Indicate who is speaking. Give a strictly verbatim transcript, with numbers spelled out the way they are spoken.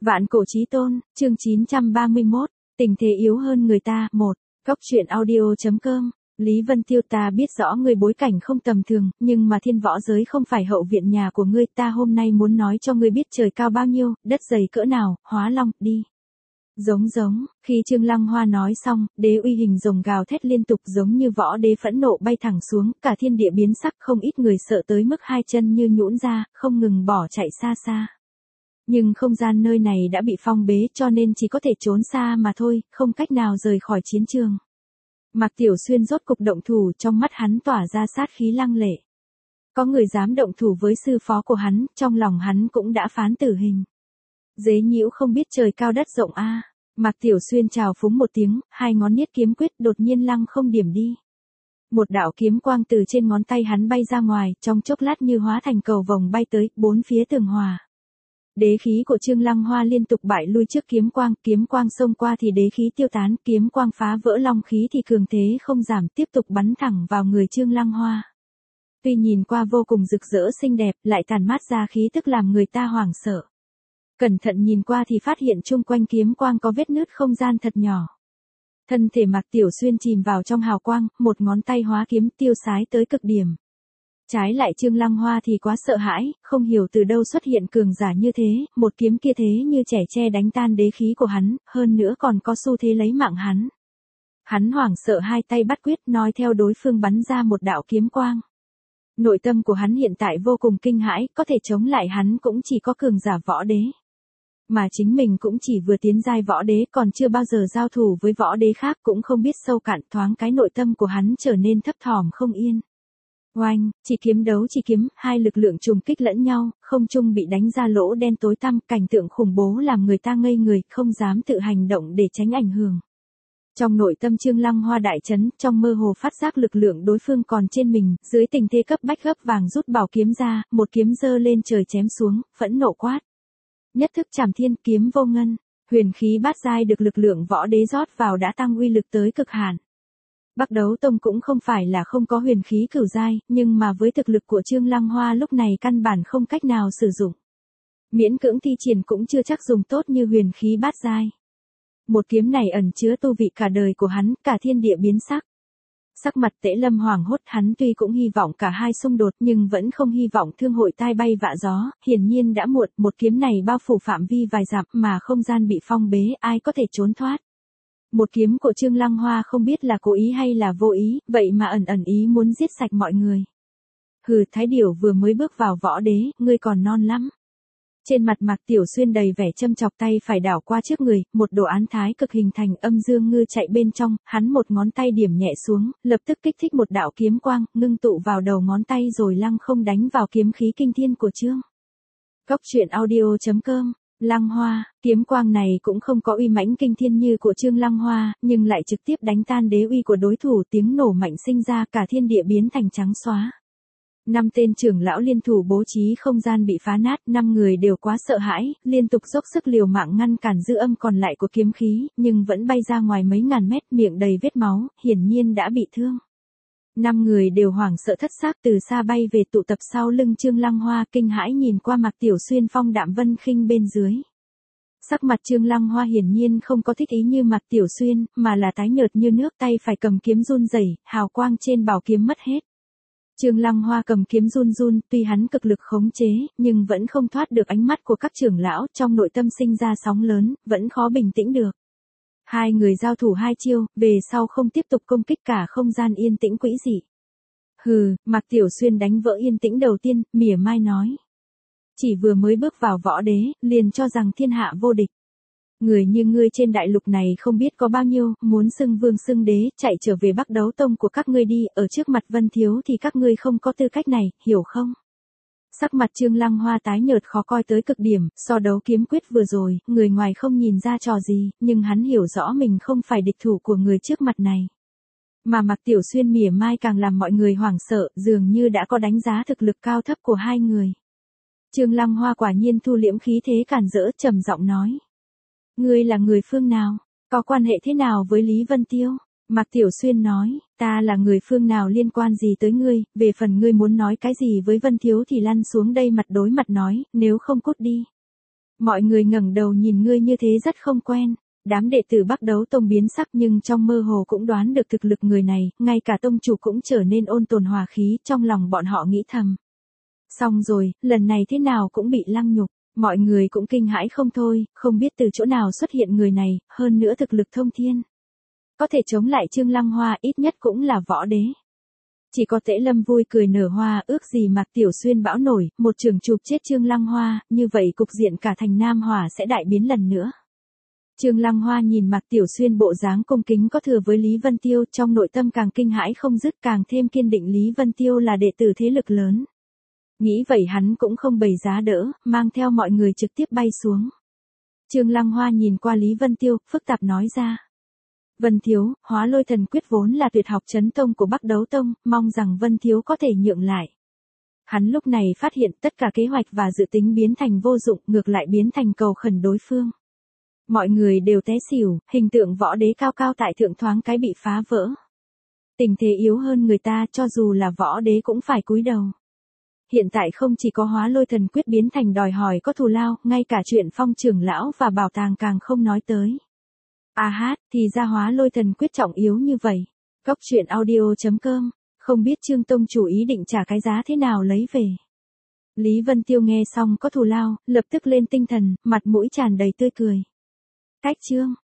Speaker 1: Vạn cổ chí tôn, chương chín trăm ba mươi mốt, tình thế yếu hơn người ta, một. Góc truyện audio.com. Lý Vân Tiêu, ta biết rõ ngươi bối cảnh không tầm thường, nhưng mà thiên võ giới không phải hậu viện nhà của ngươi, ta hôm nay muốn nói cho ngươi biết trời cao bao nhiêu, đất dày cỡ nào, Hóa Long, đi. Giống giống, khi Trương Lăng Hoa nói xong, đế uy hình rồng gào thét liên tục giống như võ đế phẫn nộ bay thẳng xuống, cả thiên địa biến sắc, không ít người sợ tới mức hai chân như nhũn ra, không ngừng bỏ chạy xa xa. Nhưng không gian nơi này đã bị phong bế cho nên chỉ có thể trốn xa mà thôi, không cách nào rời khỏi chiến trường. Mạc Tiểu Xuyên rốt cục động thủ, trong mắt hắn tỏa ra sát khí lăng lệ. Có người dám động thủ với sư phó của hắn, trong lòng hắn cũng đã phán tử hình. Dế nhiễu không biết trời cao đất rộng a. À. Mạc Tiểu Xuyên chào phúng một tiếng, hai ngón niết kiếm quyết đột nhiên lăng không điểm đi. Một đạo kiếm quang từ trên ngón tay hắn bay ra ngoài, trong chốc lát như hóa thành cầu vồng bay tới, bốn phía tường hòa. Đế khí của Trương Lăng Hoa liên tục bại lui trước kiếm quang, kiếm quang xông qua thì đế khí tiêu tán, kiếm quang phá vỡ long khí thì cường thế không giảm, tiếp tục bắn thẳng vào người Trương Lăng Hoa. Tuy nhìn qua vô cùng rực rỡ xinh đẹp, lại tàn mát ra khí tức làm người ta hoảng sợ. Cẩn thận nhìn qua thì phát hiện chung quanh kiếm quang có vết nứt không gian thật nhỏ. Thân thể Mạc Tiểu Xuyên chìm vào trong hào quang, một ngón tay hóa kiếm tiêu sái tới cực điểm. Trái lại Trương Lăng Hoa thì quá sợ hãi, không hiểu từ đâu xuất hiện cường giả như thế, một kiếm kia thế như trẻ tre đánh tan đế khí của hắn, hơn nữa còn có xu thế lấy mạng hắn. Hắn hoảng sợ hai tay bắt quyết nói theo đối phương bắn ra một đạo kiếm quang. Nội tâm của hắn hiện tại vô cùng kinh hãi, có thể chống lại hắn cũng chỉ có cường giả võ đế. Mà chính mình cũng chỉ vừa tiến giai võ đế, còn chưa bao giờ giao thủ với võ đế khác, cũng không biết sâu cạn, thoáng cái nội tâm của hắn trở nên thấp thỏm không yên. Oanh, chỉ kiếm đấu chỉ kiếm, hai lực lượng trùng kích lẫn nhau, không trung bị đánh ra lỗ đen tối tăm, cảnh tượng khủng bố làm người ta ngây người, không dám tự hành động để tránh ảnh hưởng. Trong nội tâm Trương Lăng Hoa đại chấn, trong mơ hồ phát giác lực lượng đối phương còn trên mình, dưới tình thế cấp bách gấp vàng rút bảo kiếm ra, một kiếm giơ lên trời chém xuống, phẫn nộ quát. Nhất thức Trảm Thiên, kiếm vô ngân, huyền khí bát giai được lực lượng võ đế rót vào đã tăng uy lực tới cực hạn. Bắc Đấu Tông cũng không phải là không có huyền khí cửu giai, nhưng mà với thực lực của Trương Lăng Hoa lúc này căn bản không cách nào sử dụng. Miễn cưỡng thi triển cũng chưa chắc dùng tốt như huyền khí bát giai. Một kiếm này ẩn chứa tu vị cả đời của hắn, cả thiên địa biến sắc. Sắc mặt Tễ Lâm hoảng hốt, hắn tuy cũng hy vọng cả hai xung đột nhưng vẫn không hy vọng thương hội tai bay vạ gió, hiển nhiên đã muộn, một kiếm này bao phủ phạm vi vài dặm mà không gian bị phong bế, ai có thể trốn thoát. Một kiếm của Trương Lăng Hoa không biết là cố ý hay là vô ý, vậy mà ẩn ẩn ý muốn giết sạch mọi người. Hừ, Thái Điểu vừa mới bước vào võ đế, ngươi còn non lắm. Trên mặt Mạc Tiểu Xuyên đầy vẻ châm chọc, tay phải đảo qua trước người, một đồ án thái cực hình thành, âm dương ngư chạy bên trong, hắn một ngón tay điểm nhẹ xuống, lập tức kích thích một đạo kiếm quang, ngưng tụ vào đầu ngón tay rồi lăng không đánh vào kiếm khí kinh thiên của Trương. Góc truyện audio.com. Lăng Hoa, kiếm quang này cũng không có uy mãnh kinh thiên như của Trương Lăng Hoa, nhưng lại trực tiếp đánh tan đế uy của đối thủ, tiếng nổ mạnh sinh ra, cả thiên địa biến thành trắng xóa. Năm tên trưởng lão liên thủ bố trí không gian bị phá nát, năm người đều quá sợ hãi, liên tục dốc sức liều mạng ngăn cản dư âm còn lại của kiếm khí, nhưng vẫn bay ra ngoài mấy ngàn mét, miệng đầy vết máu, hiển nhiên đã bị thương. Năm người đều hoảng sợ thất xác từ xa bay về tụ tập sau lưng Trương Lăng Hoa, kinh hãi nhìn qua Mạc Tiểu Xuyên phong đạm vân khinh bên dưới. Sắc mặt Trương Lăng Hoa hiển nhiên không có thích ý như Mạc Tiểu Xuyên, mà là tái nhợt như nước, tay phải cầm kiếm run rẩy, hào quang trên bảo kiếm mất hết. Trương Lăng Hoa cầm kiếm run run, tuy hắn cực lực khống chế, nhưng vẫn không thoát được ánh mắt của các trưởng lão, trong nội tâm sinh ra sóng lớn, vẫn khó bình tĩnh được. Hai người giao thủ hai chiêu, về sau không tiếp tục công kích, cả không gian yên tĩnh quỷ dị. Hừ, Mạc Tiểu Xuyên đánh vỡ yên tĩnh đầu tiên, mỉa mai nói. Chỉ vừa mới bước vào võ đế, liền cho rằng thiên hạ vô địch. Người như ngươi trên đại lục này không biết có bao nhiêu, muốn xưng vương xưng đế, chạy trở về Bắc Đấu Tông của các ngươi đi, ở trước mặt Vân Thiếu thì các ngươi không có tư cách này, hiểu không? Sắc mặt Trương Lăng Hoa tái nhợt khó coi tới cực điểm, so đấu kiếm quyết vừa rồi, người ngoài không nhìn ra trò gì, nhưng hắn hiểu rõ mình không phải địch thủ của người trước mặt này. Mà Mạc Tiểu Xuyên mỉa mai càng làm mọi người hoảng sợ, dường như đã có đánh giá thực lực cao thấp của hai người. Trương Lăng Hoa quả nhiên thu liễm khí thế càn rỡ, trầm giọng nói. Ngươi là người phương nào? Có quan hệ thế nào với Lý Vân Tiêu? Mạc Tiểu Xuyên nói, ta là người phương nào liên quan gì tới ngươi, về phần ngươi muốn nói cái gì với Vân Thiếu thì lăn xuống đây mặt đối mặt nói, nếu không cút đi. Mọi người ngẩng đầu nhìn ngươi như thế rất không quen. Đám đệ tử Bắc Đấu Tông biến sắc nhưng trong mơ hồ cũng đoán được thực lực người này, ngay cả tông chủ cũng trở nên ôn tồn hòa khí, trong lòng bọn họ nghĩ thầm. Xong rồi, lần này thế nào cũng bị lăng nhục, mọi người cũng kinh hãi không thôi, không biết từ chỗ nào xuất hiện người này, hơn nữa thực lực thông thiên. Có thể chống lại Trương Lăng Hoa ít nhất cũng là võ đế. Chỉ có Tễ Lâm vui cười nở hoa, ước gì Mạc Tiểu Xuyên bão nổi, một trường chụp chết Trương Lăng Hoa, như vậy cục diện cả thành Nam Hỏa sẽ đại biến lần nữa. Trương Lăng Hoa nhìn Mạc Tiểu Xuyên bộ dáng cung kính có thừa với Lý Vân Tiêu, trong nội tâm càng kinh hãi không dứt, càng thêm kiên định Lý Vân Tiêu là đệ tử thế lực lớn. Nghĩ vậy hắn cũng không bày giá đỡ, mang theo mọi người trực tiếp bay xuống. Trương Lăng Hoa nhìn qua Lý Vân Tiêu, phức tạp nói ra. Vân Thiếu, Hóa Lôi Thần Quyết vốn là tuyệt học chấn tông của Bắc Đấu Tông, mong rằng Vân Thiếu có thể nhượng lại. Hắn lúc này phát hiện tất cả kế hoạch và dự tính biến thành vô dụng, ngược lại biến thành cầu khẩn đối phương. Mọi người đều té xỉu, hình tượng võ đế cao cao tại thượng thoáng cái bị phá vỡ. Tình thế yếu hơn người ta, cho dù là võ đế cũng phải cúi đầu. Hiện tại không chỉ có Hóa Lôi Thần Quyết biến thành đòi hỏi có thù lao, ngay cả chuyện Phong trưởng lão và bảo tàng càng không nói tới. À hát, thì ra Hóa Lôi Thần Quyết trọng yếu như vậy. Góc truyện audio chấm com, không biết Trương Tông chủ ý định trả cái giá thế nào lấy về. Lý Vân Tiêu nghe xong có thù lao, lập tức lên tinh thần, mặt mũi tràn đầy tươi cười. Cách chương